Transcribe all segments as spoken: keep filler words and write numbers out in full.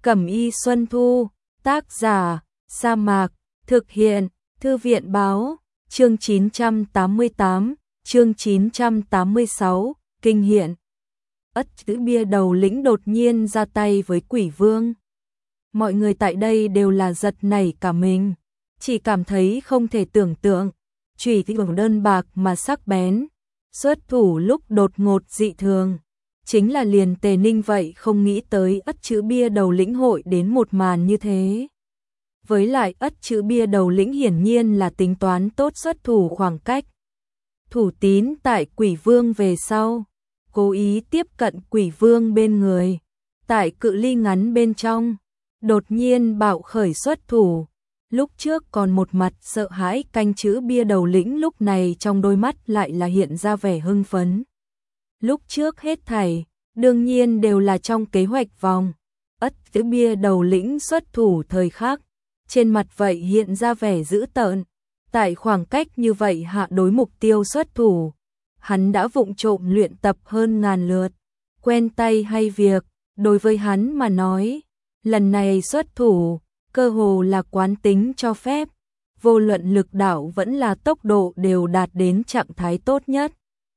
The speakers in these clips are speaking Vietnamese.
Cẩm y Xuân Thu, tác giả, Sa Mạc, thực hiện, Thư viện Báo, chương chín trăm tám mươi tám, chương chín trăm tám mươi sáu, kinh hiện. Ất Chữ Bia đầu lĩnh đột nhiên ra tay với Quỷ Vương. Mọi người tại đây đều là giật nảy cả mình, chỉ cảm thấy không thể tưởng tượng, chủy thì bằng đơn bạc mà sắc bén, xuất thủ lúc đột ngột dị thường. Chính là liền Tề Ninh vậy không nghĩ tới Ất Chữ Bia đầu lĩnh hội đến một màn như thế. Với lại Ất Chữ Bia đầu lĩnh hiển nhiên là tính toán tốt xuất thủ khoảng cách. Thủ tín tại Quỷ Vương về sau, cố ý tiếp cận Quỷ Vương bên người, tại cự ly ngắn bên trong, đột nhiên bạo khởi xuất thủ. Lúc trước còn một mặt sợ hãi canh Chữ Bia đầu lĩnh lúc này trong đôi mắt lại là hiện ra vẻ hưng phấn. Lúc trước hết thảy, đương nhiên đều là trong kế hoạch vòng. Ất Chữ Bia đầu lĩnh xuất thủ thời khắc, trên mặt vậy hiện ra vẻ dữ tợn. Tại khoảng cách như vậy hạ đối mục tiêu xuất thủ, hắn đã vụng trộm luyện tập hơn ngàn lượt. Quen tay hay việc, đối với hắn mà nói, lần này xuất thủ, cơ hồ là quán tính cho phép. Vô luận lực đạo vẫn là tốc độ đều đạt đến trạng thái tốt nhất.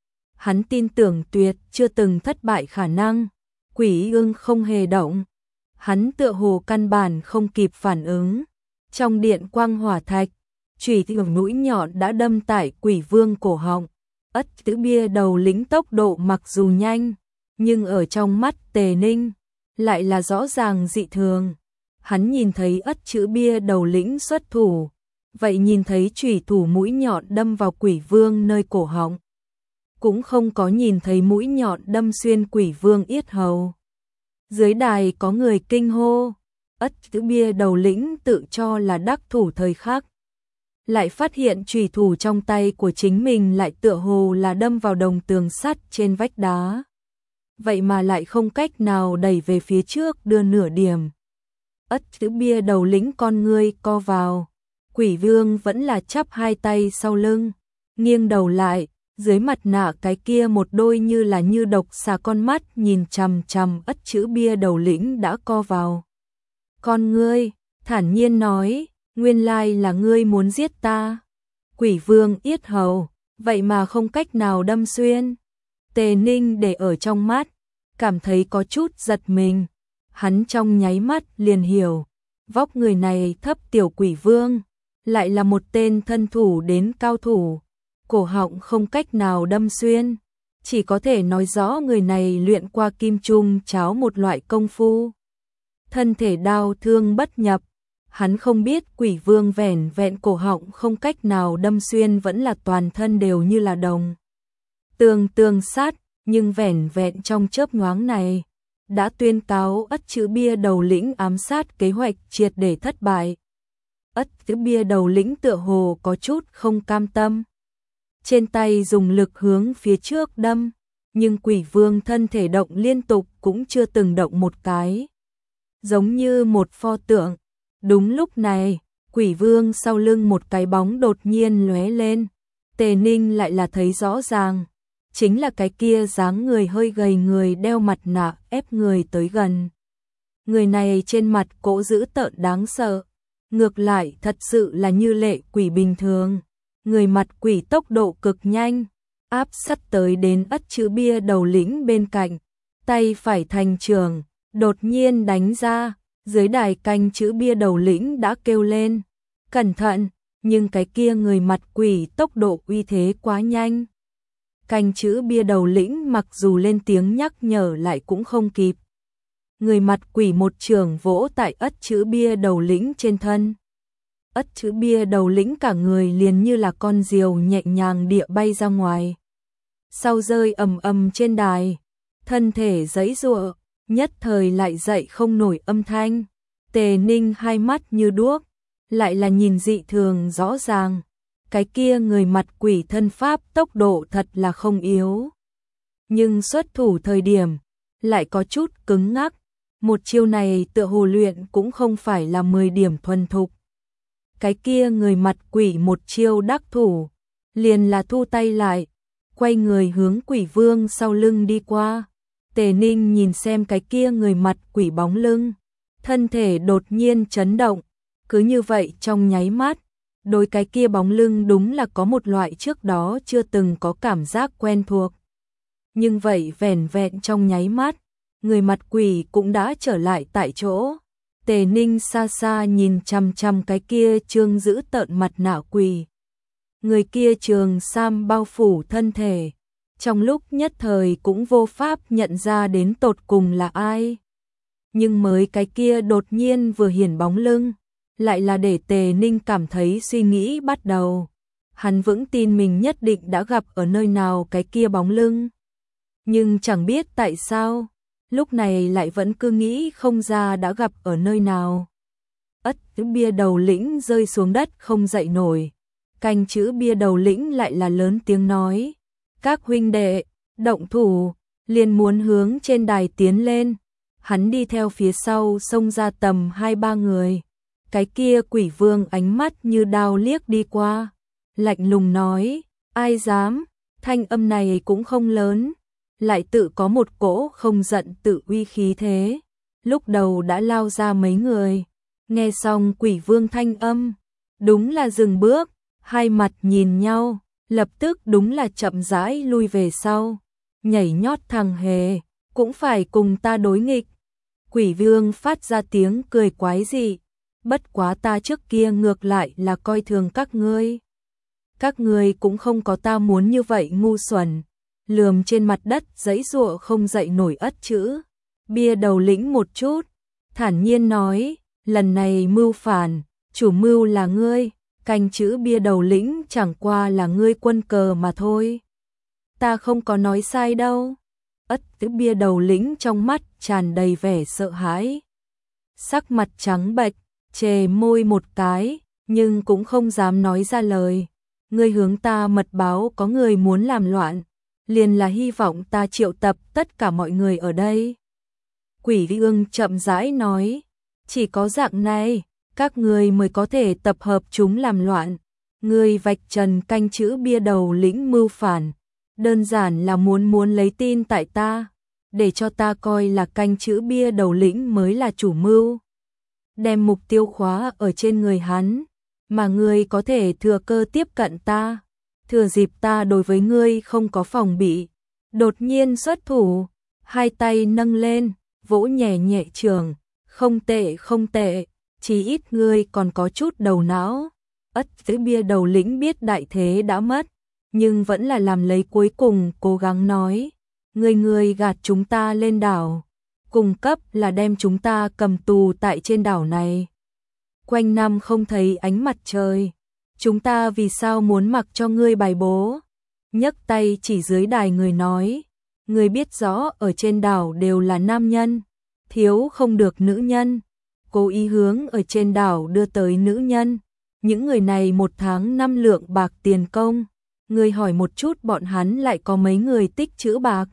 Hắn tin tưởng tuyệt chưa từng thất bại khả năng. Quỷ Ưng không hề động, hắn tựa hồ căn bản không kịp phản ứng. Trong điện quang hỏa thạch, chủy thì mũi nhọn đã đâm tại Quỷ Vương cổ họng. Ất Chữ Bia đầu lĩnh tốc độ mặc dù nhanh, nhưng ở trong mắt Tề Ninh lại là rõ ràng dị thường. Hắn nhìn thấy Ất Chữ Bia đầu lĩnh xuất thủ, vậy nhìn thấy chủy thủ mũi nhọn đâm vào Quỷ Vương nơi cổ họng, cũng không có nhìn thấy mũi nhọn đâm xuyên Quỷ Vương yết hầu. Dưới đài có người kinh hô, Ất Chữ Bia đầu lĩnh tự cho là đắc thủ thời khắc, lại phát hiện chủy thủ trong tay của chính mình lại tựa hồ là đâm vào đồng tường sắt trên vách đá. Vậy mà lại không cách nào đẩy về phía trước đưa nửa điểm. Ất Chữ Bia đầu lĩnh con ngươi co vào, Quỷ Vương vẫn là chắp hai tay sau lưng, nghiêng đầu lại, dưới mặt nạ cái kia một đôi như là như độc xà con mắt nhìn chằm chằm Ất Chữ Bia đầu lĩnh đã co vào. Con ngươi, thản nhiên nói, nguyên lai là ngươi muốn giết ta. Quỷ Vương yết hầu, vậy mà không cách nào đâm xuyên. Tề Ninh để ở trong mắt, cảm thấy có chút giật mình. Hắn trong nháy mắt liền hiểu, vóc người này thấp tiểu Quỷ Vương, lại là một tên thân thủ đến cao thủ. Cổ họng không cách nào đâm xuyên, chỉ có thể nói rõ người này luyện qua kim trung cháo một loại công phu. Thân thể đao thương bất nhập, hắn không biết Quỷ Vương vẻn vẹn cổ họng không cách nào đâm xuyên vẫn là toàn thân đều như là đồng tường tường sát, nhưng vẻn vẹn trong chớp nhoáng này đã tuyên cáo Ất Chữ Bia đầu lĩnh ám sát kế hoạch triệt để thất bại. Ất Chữ Bia đầu lĩnh tựa hồ có chút không cam tâm, trên tay dùng lực hướng phía trước đâm, nhưng Quỷ Vương thân thể động liên tục cũng chưa từng động một cái, giống như một pho tượng. Đúng lúc này, Quỷ Vương sau lưng một cái bóng đột nhiên lóe lên, Tề Ninh lại là thấy rõ ràng, chính là cái kia dáng người hơi gầy người đeo mặt nạ ép người tới gần. Người này trên mặt cỗ dữ tợn đáng sợ, ngược lại thật sự là như lệ quỷ bình thường. Người mặt quỷ tốc độ cực nhanh, áp sát tới đến Ất Chữ Bia đầu lĩnh bên cạnh, tay phải thành trường, đột nhiên đánh ra. Dưới đài canh Chữ Bia đầu lĩnh đã kêu lên, cẩn thận, nhưng cái kia người mặt quỷ tốc độ uy thế quá nhanh. Canh Chữ Bia đầu lĩnh mặc dù lên tiếng nhắc nhở lại cũng không kịp. Người mặt quỷ một trường vỗ tại Ất Chữ Bia đầu lĩnh trên thân. Ất Chữ Bia đầu lĩnh cả người liền như là con diều nhẹ nhàng địa bay ra ngoài. Sau rơi ầm ầm trên đài, thân thể giãy giụa, nhất thời lại dậy không nổi âm thanh. Tề Ninh hai mắt như đuốc, lại là nhìn dị thường rõ ràng. Cái kia người mặt quỷ thân pháp tốc độ thật là không yếu, nhưng xuất thủ thời điểm lại có chút cứng ngắc. Một chiêu này tựa hồ luyện cũng không phải là mười điểm thuần thục. Cái kia người mặt quỷ một chiêu đắc thủ, liền là thu tay lại, quay người hướng Quỷ Vương sau lưng đi qua. Tề Ninh nhìn xem cái kia người mặt quỷ bóng lưng, thân thể đột nhiên chấn động, cứ như vậy trong nháy mắt, đối cái kia bóng lưng đúng là có một loại trước đó chưa từng có cảm giác quen thuộc. Nhưng vậy vẻn vẹn trong nháy mắt, người mặt quỷ cũng đã trở lại tại chỗ. Tề Ninh xa xa nhìn chằm chằm cái kia trương giữ tợn mặt nạ quỷ. Người kia trường sam bao phủ thân thể, trong lúc nhất thời cũng vô pháp nhận ra đến tột cùng là ai. Nhưng mới cái kia đột nhiên vừa hiển bóng lưng, lại là để Tề Ninh cảm thấy suy nghĩ bắt đầu. Hắn vững tin mình nhất định đã gặp ở nơi nào cái kia bóng lưng. Nhưng chẳng biết tại sao, lúc này lại vẫn cứ nghĩ không ra đã gặp ở nơi nào. Ất bia đầu lĩnh rơi xuống đất không dậy nổi. Canh chữ bia đầu lĩnh lại là lớn tiếng nói. Các huynh đệ, động thủ, liền muốn hướng trên đài tiến lên. Hắn đi theo phía sau xông ra tầm hai ba người. Cái kia quỷ vương ánh mắt như đao liếc đi qua. Lạnh lùng nói, ai dám, thanh âm này cũng không lớn. Lại tự có một cỗ không giận tự uy khí thế. Lúc đầu đã lao ra mấy người. Nghe xong quỷ vương thanh âm, đúng là dừng bước, hai mặt nhìn nhau, lập tức đúng là chậm rãi lui về sau. Nhảy nhót thằng hề, cũng phải cùng ta đối nghịch. Quỷ vương phát ra tiếng cười quái dị. Bất quá ta trước kia ngược lại là coi thường các ngươi. Các ngươi cũng không có ta muốn như vậy ngu xuẩn. Lườm trên mặt đất giãy giụa không dậy nổi ất chữ. Bia đầu lĩnh một chút, thản nhiên nói, lần này mưu phản, chủ mưu là ngươi, canh chữ bia đầu lĩnh chẳng qua là ngươi quân cờ mà thôi. Ta không có nói sai đâu. Ất tứ bia đầu lĩnh trong mắt tràn đầy vẻ sợ hãi. Sắc mặt trắng bệch, chề môi một cái, nhưng cũng không dám nói ra lời. Ngươi hướng ta mật báo có người muốn làm loạn, liền là hy vọng ta triệu tập tất cả mọi người ở đây. Quỷ vương chậm rãi nói, chỉ có dạng này, các người mới có thể tập hợp chúng làm loạn. Ngươi vạch trần canh chữ bia đầu lĩnh mưu phản, đơn giản là muốn muốn lấy tin tại ta, để cho ta coi là canh chữ bia đầu lĩnh mới là chủ mưu. Đem mục tiêu khóa ở trên người hắn, mà ngươi có thể thừa cơ tiếp cận ta, thừa dịp ta đối với ngươi không có phòng bị, đột nhiên xuất thủ, hai tay nâng lên, vỗ nhẹ nhẹ trường, không tệ không tệ, chỉ ít ngươi còn có chút đầu não. Ất tứ bia đầu lĩnh biết đại thế đã mất, nhưng vẫn là làm lấy cuối cùng cố gắng nói, ngươi ngươi gạt chúng ta lên đảo, cung cấp là đem chúng ta cầm tù tại trên đảo này. Quanh năm không thấy ánh mặt trời, chúng ta vì sao muốn mặc cho ngươi bài bố? Nhấc tay chỉ dưới đài người nói, ngươi biết rõ ở trên đảo đều là nam nhân, thiếu không được nữ nhân, cố ý hướng ở trên đảo đưa tới nữ nhân. Những người này một tháng năm lượng bạc tiền công, ngươi hỏi một chút bọn hắn lại có mấy người tích trữ bạc.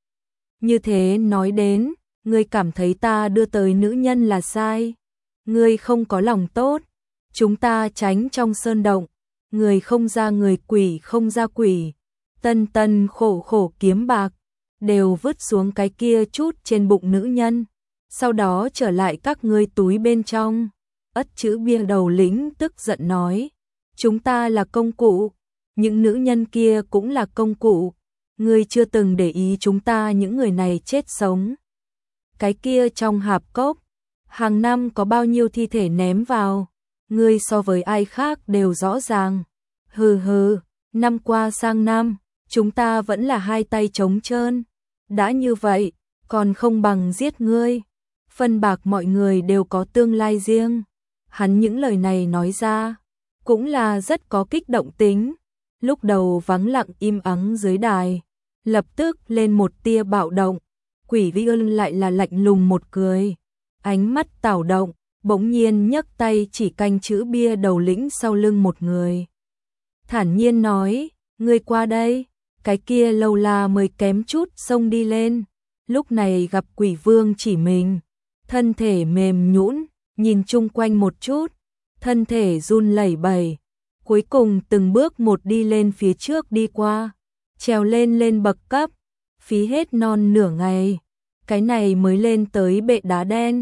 Như thế nói đến, ngươi cảm thấy ta đưa tới nữ nhân là sai. Ngươi không có lòng tốt, chúng ta tránh trong sơn động, người không ra người quỷ không ra quỷ, tân tân khổ khổ kiếm bạc, đều vứt xuống cái kia chút trên bụng nữ nhân, sau đó trở lại các ngươi túi bên trong. Ất chữ bia đầu lĩnh tức giận nói, chúng ta là công cụ, những nữ nhân kia cũng là công cụ, ngươi chưa từng để ý chúng ta những người này chết sống. Cái kia trong hạp cốc, hàng năm có bao nhiêu thi thể ném vào, ngươi so với ai khác đều rõ ràng. Hừ hừ, năm qua sang năm, chúng ta vẫn là hai tay trống trơn. Đã như vậy, còn không bằng giết ngươi. Phân bạc mọi người đều có tương lai riêng. Hắn những lời này nói ra, cũng là rất có kích động tính. Lúc đầu vắng lặng im ắng dưới đài, lập tức lên một tia bạo động. Quỷ vi ơn lại là lạnh lùng một cười. Ánh mắt tảo động, bỗng nhiên nhấc tay chỉ canh chữ bia đầu lĩnh sau lưng một người. Thản nhiên nói, ngươi qua đây, cái kia lâu la mới kém chút xông đi lên. Lúc này gặp quỷ vương chỉ mình, thân thể mềm nhũn, nhìn chung quanh một chút, thân thể run lẩy bẩy, cuối cùng từng bước một đi lên phía trước đi qua, trèo lên lên bậc cấp, phí hết non nửa ngày, cái này mới lên tới bệ đá đen.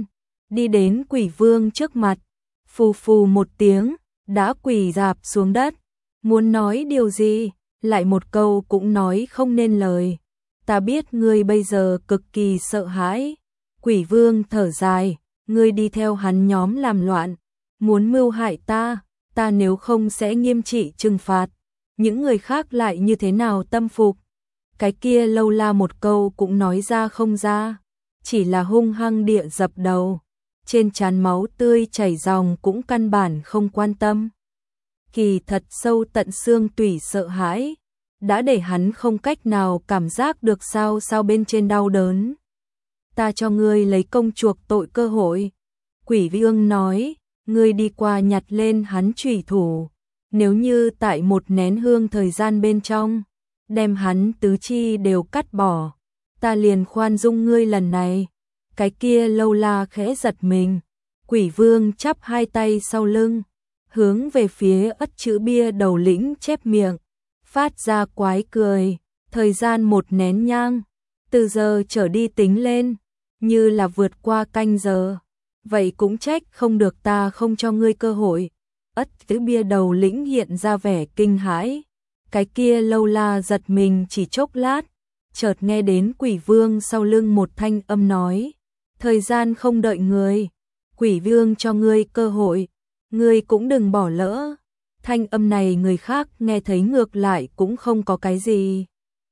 đi đến quỷ vương trước mặt, phù phù một tiếng, đã quỳ rạp xuống đất, muốn nói điều gì, lại một câu cũng nói không nên lời. Ta biết ngươi bây giờ cực kỳ sợ hãi. Quỷ vương thở dài, ngươi đi theo hắn nhóm làm loạn, muốn mưu hại ta, ta nếu không sẽ nghiêm trị trừng phạt. Những người khác lại như thế nào tâm phục? Cái kia Lâu La một câu cũng nói ra không ra, chỉ là hung hăng địa dập đầu, trên trán máu tươi chảy ròng cũng căn bản không quan tâm. Kỳ thật sâu tận xương tủy sợ hãi, đã để hắn không cách nào cảm giác được sao sao bên trên đau đớn. Ta cho ngươi lấy công chuộc tội cơ hội. Quỷ vương nói, ngươi đi qua nhặt lên hắn chủy thủ, nếu như tại một nén hương thời gian bên trong, đem hắn tứ chi đều cắt bỏ, ta liền khoan dung ngươi lần này. Cái kia Lâu La khẽ giật mình, quỷ vương chắp hai tay sau lưng, hướng về phía ất chữ bia đầu lĩnh chép miệng, phát ra quái cười, thời gian một nén nhang, từ giờ trở đi tính lên, như là vượt qua canh giờ, vậy cũng trách không được ta không cho ngươi cơ hội. Ất chữ bia đầu lĩnh hiện ra vẻ kinh hãi, cái kia Lâu La giật mình chỉ chốc lát, chợt nghe đến quỷ vương sau lưng một thanh âm nói, thời gian không đợi người, quỷ vương cho ngươi cơ hội, ngươi cũng đừng bỏ lỡ. Thanh âm này người khác nghe thấy ngược lại cũng không có cái gì.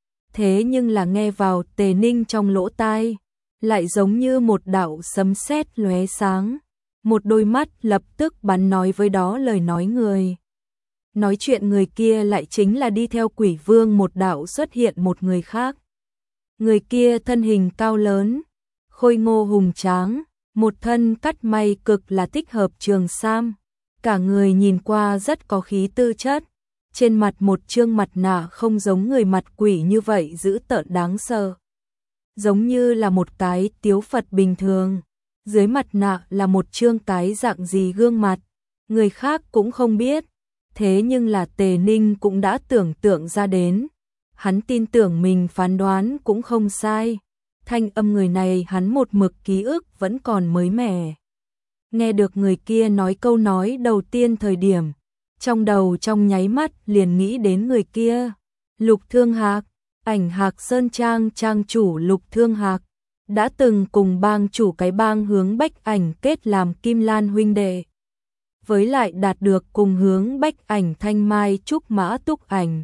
Thế nhưng là nghe vào Tề Ninh trong lỗ tai, lại giống như một đạo sấm sét lóe sáng, một đôi mắt lập tức bắn nói với đó lời nói người. Nói chuyện người kia lại chính là đi theo quỷ vương một đạo xuất hiện một người khác. Người kia thân hình cao lớn, khôi ngô hùng tráng, một thân cắt may cực là thích hợp trường sam, cả người nhìn qua rất có khí tư chất, trên mặt một trương mặt nạ không giống người mặt quỷ như vậy dữ tợn đáng sợ, giống như là một cái tiếu Phật bình thường, dưới mặt nạ là một trương cái dạng gì gương mặt, người khác cũng không biết, thế nhưng là Tề Ninh cũng đã tưởng tượng ra đến, hắn tin tưởng mình phán đoán cũng không sai. Thanh âm người này hắn một mực ký ức vẫn còn mới mẻ. Nghe được người kia nói câu nói đầu tiên thời điểm, trong đầu trong nháy mắt liền nghĩ đến người kia. Lục Thương Hạc, ảnh Hạc Sơn Trang trang chủ Lục Thương Hạc, đã từng cùng bang chủ cái bang Hướng Bách Ảnh kết làm Kim Lan huynh đệ. Với lại đạt được cùng Hướng Bách Ảnh Thanh Mai Trúc Mã Túc Ảnh.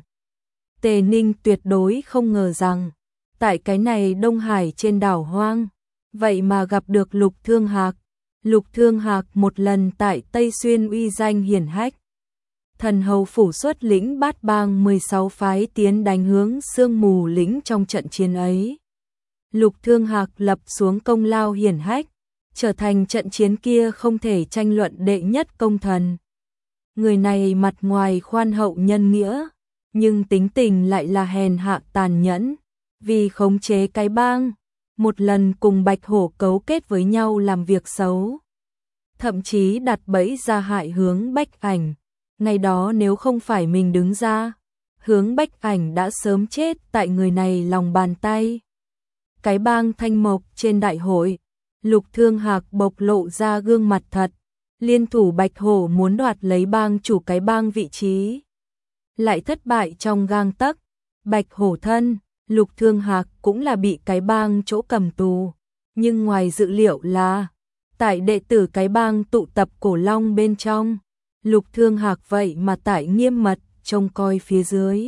Tề Ninh tuyệt đối không ngờ rằng, tại cái này Đông Hải trên đảo hoang, vậy mà gặp được Lục Thương Hạc. Lục Thương Hạc một lần tại Tây Xuyên uy danh hiển hách. Thần hầu phủ xuất lĩnh bát bang mười sáu phái tiến đánh hướng Sương Mù lĩnh trong trận chiến ấy. Lục Thương Hạc lập xuống công lao hiển hách, trở thành trận chiến kia không thể tranh luận đệ nhất công thần. Người này mặt ngoài khoan hậu nhân nghĩa, nhưng tính tình lại là hèn hạ tàn nhẫn. Vì khống chế cái bang, một lần cùng Bạch Hổ cấu kết với nhau làm việc xấu. Thậm chí đặt bẫy ra hại Hướng Bách Ảnh. Ngày đó nếu không phải mình đứng ra, Hướng Bách Ảnh đã sớm chết tại người này lòng bàn tay. Cái bang Thanh Mộc trên đại hội, Lục Thương Hạc bộc lộ ra gương mặt thật, liên thủ Bạch Hổ muốn đoạt lấy bang chủ cái bang vị trí. Lại thất bại trong gang tấc, Bạch Hổ thân. Lục Thương Hạc cũng là bị cái bang chỗ cầm tù, nhưng ngoài dự liệu là, tại đệ tử cái bang tụ tập Cổ Long bên trong, Lục Thương Hạc vậy mà tại nghiêm mật, trông coi phía dưới.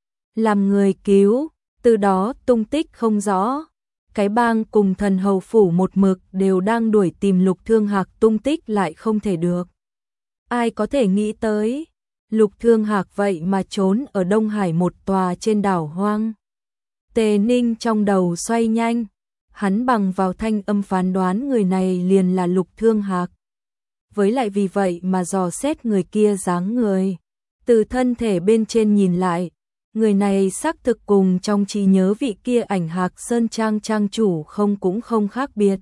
Làm người cứu, từ đó tung tích không rõ, cái bang cùng thần hầu phủ một mực đều đang đuổi tìm Lục Thương Hạc tung tích lại không thể được. Ai có thể nghĩ tới, Lục Thương Hạc vậy mà trốn ở Đông Hải một tòa trên đảo hoang. Tề Ninh trong đầu xoay nhanh, hắn bằng vào thanh âm phán đoán người này liền là Lục Thương Hạc. Với lại vì vậy mà dò xét người kia dáng người, từ thân thể bên trên nhìn lại, người này xác thực cùng trong trí nhớ vị kia ảnh Hạc Sơn Trang trang chủ không cũng không khác biệt.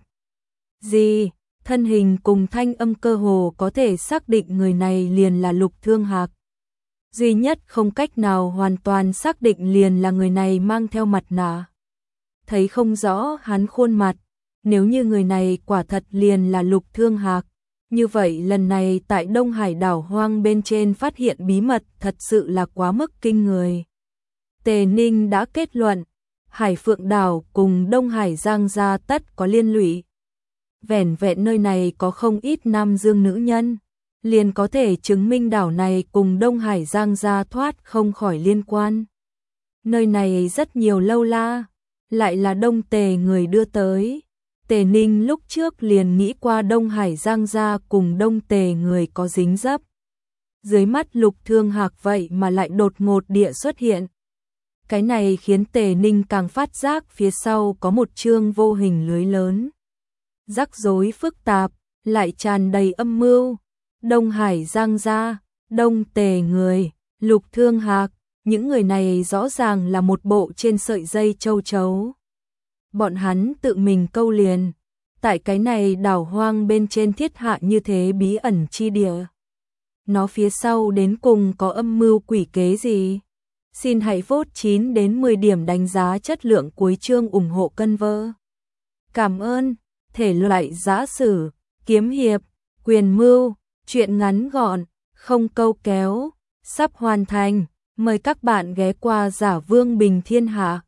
Gì, thân hình cùng thanh âm cơ hồ có thể xác định người này liền là Lục Thương Hạc. Duy nhất không cách nào hoàn toàn xác định liền là người này mang theo mặt nạ. Thấy không rõ hắn khuôn mặt, Nếu như người này quả thật liền là Lục Thương Hạc, như vậy lần này tại Đông Hải đảo hoang bên trên phát hiện bí mật thật sự là quá mức kinh người. Tề Ninh đã kết luận, Hải Phượng đảo cùng Đông Hải Giang gia tất có liên lụy. Vẻn vẹn nơi này có không ít nam dương nữ nhân, liền có thể chứng minh đảo này cùng Đông Hải Giang gia thoát không khỏi liên quan. Nơi này rất nhiều lâu la, lại là Đông Tề người đưa tới. Tề Ninh lúc trước liền nghĩ qua Đông Hải Giang gia cùng Đông Tề người có dính dấp. Dưới mắt Lục Thương Hạc vậy mà lại đột ngột địa xuất hiện. Cái này khiến Tề Ninh càng phát giác phía sau có một chương vô hình lưới lớn. Rắc rối phức tạp, lại tràn đầy âm mưu. Đông Hải Giang gia, Đông Tề người, Lục Thương Hạc, những người này rõ ràng là một bộ trên sợi dây châu chấu. Bọn hắn tự mình câu liền, tại cái này đảo hoang bên trên thiết hạ như thế bí ẩn chi địa. Nó phía sau đến cùng có âm mưu quỷ kế gì? Xin hãy vote chín đến mười điểm đánh giá chất lượng cuối chương ủng hộ cân vơ. Cảm ơn. Thể loại giã sử, kiếm hiệp, quyền mưu, truyện ngắn gọn, không câu kéo, sắp hoàn thành. Mời các bạn ghé qua Giả Vương Bình Thiên Hạ.